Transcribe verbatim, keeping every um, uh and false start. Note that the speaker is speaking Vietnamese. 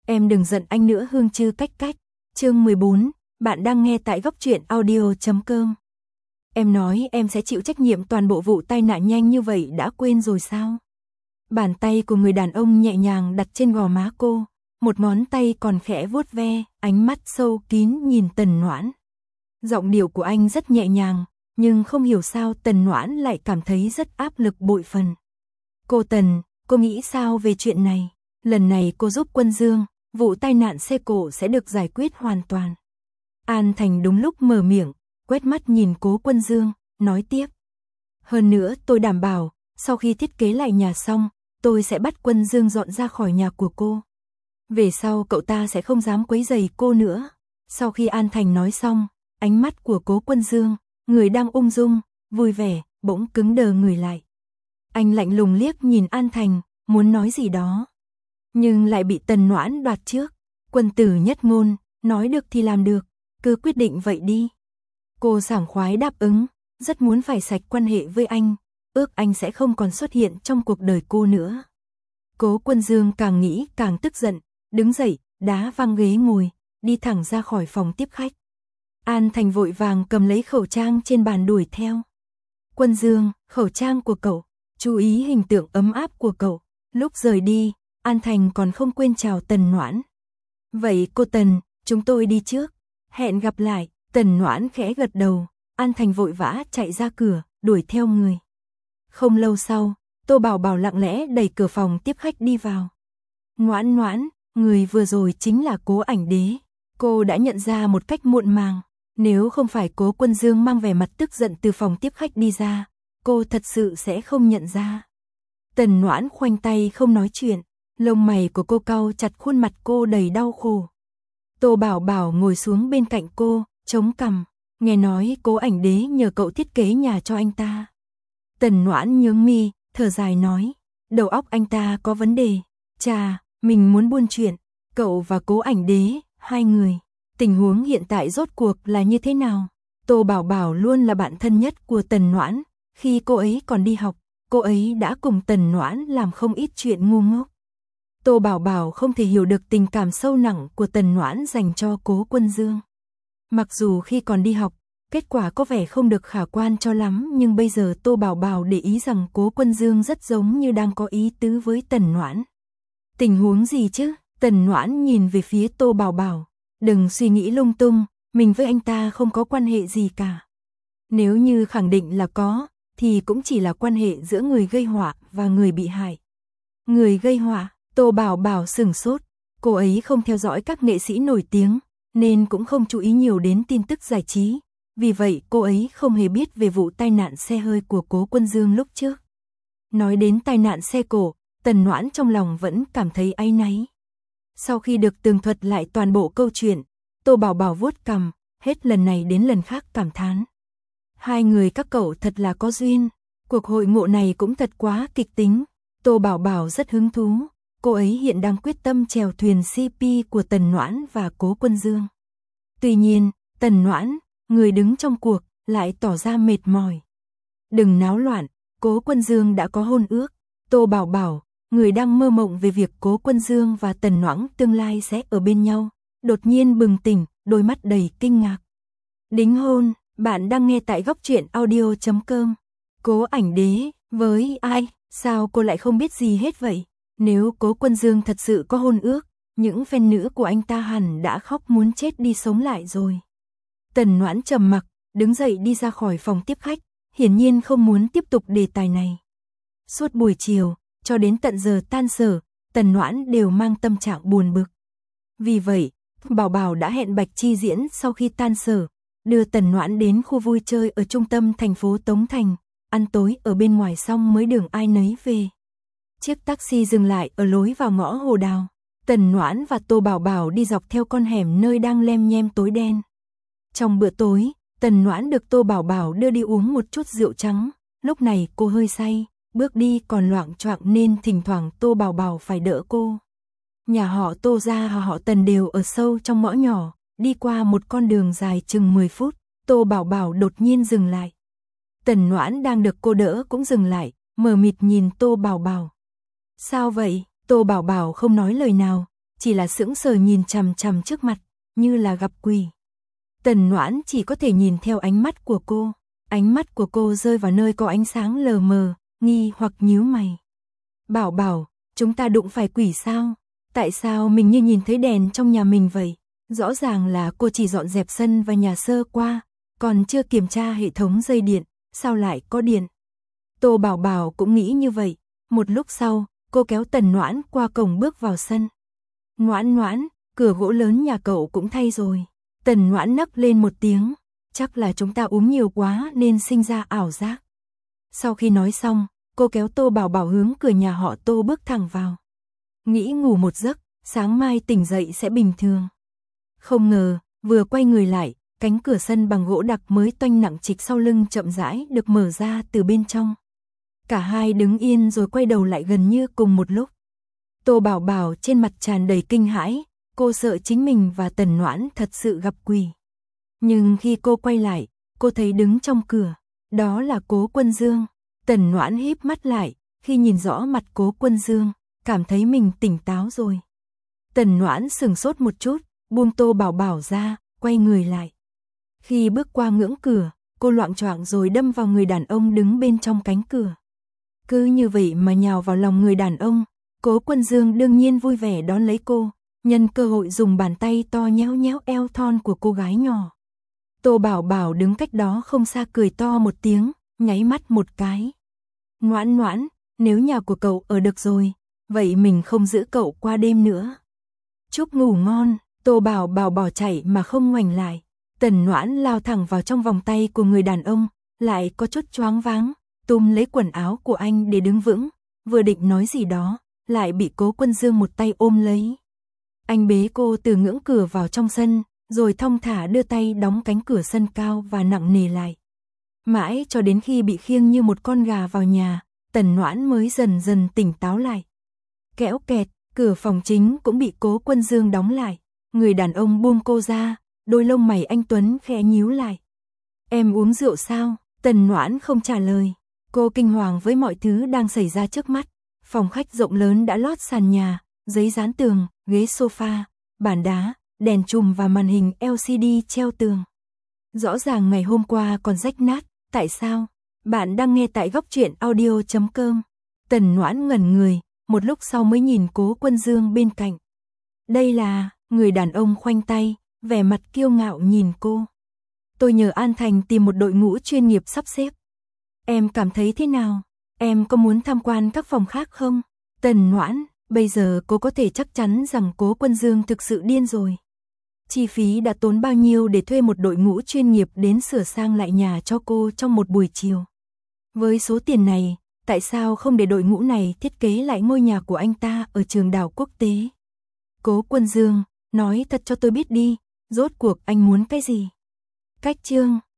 Em đừng giận anh nữa Hương Trư cách cách. Chương mười bốn, bạn đang nghe tại góc truyện audio chấm com. Em nói em sẽ chịu trách nhiệm toàn bộ vụ tai nạn nhanh như vậy đã quên rồi sao? Bàn tay của người đàn ông nhẹ nhàng đặt trên gò má cô, một ngón tay còn khẽ vuốt ve, ánh mắt sâu kín nhìn Tần Noãn. Giọng điệu của anh rất nhẹ nhàng, nhưng không hiểu sao Tần Noãn lại cảm thấy rất áp lực bội phần. Cô Tần, cô nghĩ sao về chuyện này? Lần này cô giúp Quân Dương, vụ tai nạn xe cộ sẽ được giải quyết hoàn toàn. An Thành đúng lúc mở miệng, quét mắt nhìn Cố Quân Dương, nói tiếp. Hơn nữa tôi đảm bảo, sau khi thiết kế lại nhà xong, tôi sẽ bắt Quân Dương dọn ra khỏi nhà của cô. Về sau cậu ta sẽ không dám quấy rầy cô nữa. Sau khi An Thành nói xong, ánh mắt của Cố Quân Dương, người đang ung dung, vui vẻ, bỗng cứng đờ người lại. Anh lạnh lùng liếc nhìn An Thành, muốn nói gì đó. Nhưng lại bị Tần Noãn đoạt trước. Quân tử nhất ngôn, nói được thì làm được, cứ quyết định vậy đi. Cô sảng khoái đáp ứng, rất muốn phải sạch quan hệ với anh, ước anh sẽ không còn xuất hiện trong cuộc đời cô nữa. Cố Quân Dương càng nghĩ càng tức giận, đứng dậy, đá văng ghế ngồi, đi thẳng ra khỏi phòng tiếp khách. An Thành vội vàng cầm lấy khẩu trang trên bàn đuổi theo. Quân Dương, khẩu trang của cậu, chú ý hình tượng ấm áp của cậu. Lúc rời đi, An Thành còn không quên chào Tần Noãn. Vậy cô Tần, chúng tôi đi trước. Hẹn gặp lại. Tần Noãn khẽ gật đầu. An Thành vội vã chạy ra cửa, đuổi theo người. Không lâu sau, Tô Bảo Bảo lặng lẽ đẩy cửa phòng tiếp khách đi vào. Noãn Noãn, người vừa rồi chính là Cố Ảnh Đế. Cô đã nhận ra một cách muộn màng. Nếu không phải Cố Quân Dương mang vẻ mặt tức giận từ phòng tiếp khách đi ra, cô thật sự sẽ không nhận ra. Tần Noãn khoanh tay không nói chuyện, lông mày của cô cau chặt, khuôn mặt cô đầy đau khổ. Tô Bảo Bảo ngồi xuống bên cạnh cô, chống cằm, nghe nói Cố Ảnh Đế nhờ cậu thiết kế nhà cho anh ta. Tần Noãn nhướng mi, thở dài nói, đầu óc anh ta có vấn đề. Chà, mình muốn buôn chuyện, cậu và Cố Ảnh Đế, hai người, tình huống hiện tại rốt cuộc là như thế nào? Tô Bảo Bảo luôn là bạn thân nhất của Tần Noãn, khi cô ấy còn đi học, cô ấy đã cùng Tần Noãn làm không ít chuyện ngu ngốc. Tô Bảo Bảo không thể hiểu được tình cảm sâu nặng của Tần Noãn dành cho Cố Quân Dương. Mặc dù khi còn đi học, kết quả có vẻ không được khả quan cho lắm, nhưng bây giờ Tô Bảo Bảo để ý rằng Cố Quân Dương rất giống như đang có ý tứ với Tần Noãn. Tình huống gì chứ? Tần Noãn nhìn về phía Tô Bảo Bảo. Đừng suy nghĩ lung tung, mình với anh ta không có quan hệ gì cả. Nếu như khẳng định là có, thì cũng chỉ là quan hệ giữa người gây họa và người bị hại. Người gây họa? Tô Bảo Bảo sửng sốt. Cô ấy không theo dõi các nghệ sĩ nổi tiếng, nên cũng không chú ý nhiều đến tin tức giải trí. Vì vậy cô ấy không hề biết về vụ tai nạn xe hơi của Cố Quân Dương lúc trước. Nói đến tai nạn xe cộ, Tần Noãn trong lòng vẫn cảm thấy áy náy. Sau khi được tường thuật lại toàn bộ câu chuyện, Tô Bảo Bảo vuốt cằm, hết lần này đến lần khác cảm thán. Hai người các cậu thật là có duyên, cuộc hội ngộ này cũng thật quá kịch tính. Tô Bảo Bảo rất hứng thú, cô ấy hiện đang quyết tâm chèo thuyền xê pê của Tần Noãn và Cố Quân Dương. Tuy nhiên, Tần Noãn, người đứng trong cuộc, lại tỏ ra mệt mỏi. Đừng náo loạn, Cố Quân Dương đã có hôn ước. Tô Bảo Bảo, người đang mơ mộng về việc Cố Quân Dương và Tần Noãn tương lai sẽ ở bên nhau, đột nhiên bừng tỉnh, đôi mắt đầy kinh ngạc. Đính hôn, bạn đang nghe tại góc truyện audio chấm com. Cố Ảnh Đế, với ai? Sao cô lại không biết gì hết vậy? Nếu Cố Quân Dương thật sự có hôn ước, những fan nữ của anh ta hẳn đã khóc muốn chết đi sống lại rồi. Tần Noãn trầm mặc, đứng dậy đi ra khỏi phòng tiếp khách, hiển nhiên không muốn tiếp tục đề tài này. Suốt buổi chiều, cho đến tận giờ tan sở, Tần Noãn đều mang tâm trạng buồn bực. Vì vậy, Bảo Bảo đã hẹn Bạch Chi Diễn sau khi tan sở, đưa Tần Noãn đến khu vui chơi ở trung tâm thành phố Tống Thành, ăn tối ở bên ngoài xong mới đường ai nấy về. Chiếc taxi dừng lại ở lối vào ngõ Hồ Đào. Tần Noãn và Tô Bảo Bảo đi dọc theo con hẻm nơi đang lem nhem tối đen. Trong bữa tối, Tần Noãn được Tô Bảo Bảo đưa đi uống một chút rượu trắng. Lúc này cô hơi say, bước đi còn loạng choạng nên thỉnh thoảng Tô Bảo Bảo phải đỡ cô. Nhà họ Tô gia và họ Tần đều ở sâu trong ngõ nhỏ, đi qua một con đường dài chừng mười phút, Tô Bảo Bảo đột nhiên dừng lại. Tần Noãn đang được cô đỡ cũng dừng lại, mờ mịt nhìn Tô Bảo Bảo. Sao vậy? Tô Bảo Bảo không nói lời nào, chỉ là sững sờ nhìn chằm chằm trước mặt, như là gặp quỷ. Tần Noãn chỉ có thể nhìn theo ánh mắt của cô, ánh mắt của cô rơi vào nơi có ánh sáng lờ mờ, nghi hoặc nhíu mày. Bảo Bảo, chúng ta đụng phải quỷ sao? Tại sao mình như nhìn thấy đèn trong nhà mình vậy? Rõ ràng là cô chỉ dọn dẹp sân và nhà sơ qua, còn chưa kiểm tra hệ thống dây điện, sao lại có điện? Tô Bảo Bảo cũng nghĩ như vậy, một lúc sau, cô kéo Tần Noãn qua cổng bước vào sân. Noãn Noãn, cửa gỗ lớn nhà cậu cũng thay rồi. Tần Noãn nấc lên một tiếng, chắc là chúng ta uống nhiều quá nên sinh ra ảo giác. Sau khi nói xong, cô kéo Tô Bảo Bảo hướng cửa nhà họ Tô bước thẳng vào. Nghĩ ngủ một giấc, sáng mai tỉnh dậy sẽ bình thường. Không ngờ, vừa quay người lại, cánh cửa sân bằng gỗ đặc mới toanh nặng trịch sau lưng chậm rãi được mở ra từ bên trong. Cả hai đứng yên rồi quay đầu lại gần như cùng một lúc. Tô Bảo Bảo trên mặt tràn đầy kinh hãi, cô sợ chính mình và Tần Noãn thật sự gặp quỷ. Nhưng khi cô quay lại, cô thấy đứng trong cửa, đó là Cố Quân Dương. Tần Noãn híp mắt lại, khi nhìn rõ mặt Cố Quân Dương, cảm thấy mình tỉnh táo rồi. Tần Noãn sừng sốt một chút, buông Tô Bảo Bảo ra, quay người lại. Khi bước qua ngưỡng cửa, cô loạng choạng rồi đâm vào người đàn ông đứng bên trong cánh cửa. Cứ như vậy mà nhào vào lòng người đàn ông, Cố Quân Dương đương nhiên vui vẻ đón lấy cô, nhân cơ hội dùng bàn tay to nhéo nhéo eo thon của cô gái nhỏ. Tô Bảo Bảo đứng cách đó không xa cười to một tiếng, nháy mắt một cái. Noãn Noãn, nếu nhà của cậu ở được rồi, vậy mình không giữ cậu qua đêm nữa. Chúc ngủ ngon. Tô Bảo Bảo bỏ chạy mà không ngoảnh lại. Tần Noãn lao thẳng vào trong vòng tay của người đàn ông, lại có chút choáng váng, túm lấy quần áo của anh để đứng vững, vừa định nói gì đó, lại bị Cố Quân Dương một tay ôm lấy. Anh bế cô từ ngưỡng cửa vào trong sân, rồi thong thả đưa tay đóng cánh cửa sân cao và nặng nề lại. Mãi cho đến khi bị khiêng như một con gà vào nhà, Tần Noãn mới dần dần tỉnh táo lại. Kẽo kẹt, cửa phòng chính cũng bị Cố Quân Dương đóng lại. Người đàn ông buông cô ra, đôi lông mày anh tuấn khẽ nhíu lại. Em uống rượu sao? Tần Noãn không trả lời. Cô kinh hoàng với mọi thứ đang xảy ra trước mắt. Phòng khách rộng lớn đã lót sàn nhà, giấy dán tường, ghế sofa, bàn đá, đèn chùm và màn hình lờ xê đê treo tường. Rõ ràng ngày hôm qua còn rách nát, tại sao? Bạn đang nghe tại góc truyện audio chấm com. Tần Noãn ngẩn người, một lúc sau mới nhìn Cố Quân Dương bên cạnh. Đây là... Người đàn ông khoanh tay, vẻ mặt kiêu ngạo nhìn cô. Tôi nhờ An Thành tìm một đội ngũ chuyên nghiệp sắp xếp. Em cảm thấy thế nào? Em có muốn tham quan các phòng khác không? Tần Noãn, bây giờ cô có thể chắc chắn rằng Cố Quân Dương thực sự điên rồi. Chi phí đã tốn bao nhiêu để thuê một đội ngũ chuyên nghiệp đến sửa sang lại nhà cho cô trong một buổi chiều? Với số tiền này, tại sao không để đội ngũ này thiết kế lại ngôi nhà của anh ta ở Trường Đảo Quốc tế? Cố Quân Dương, nói thật cho tôi biết đi, rốt cuộc anh muốn cái gì? Cách chương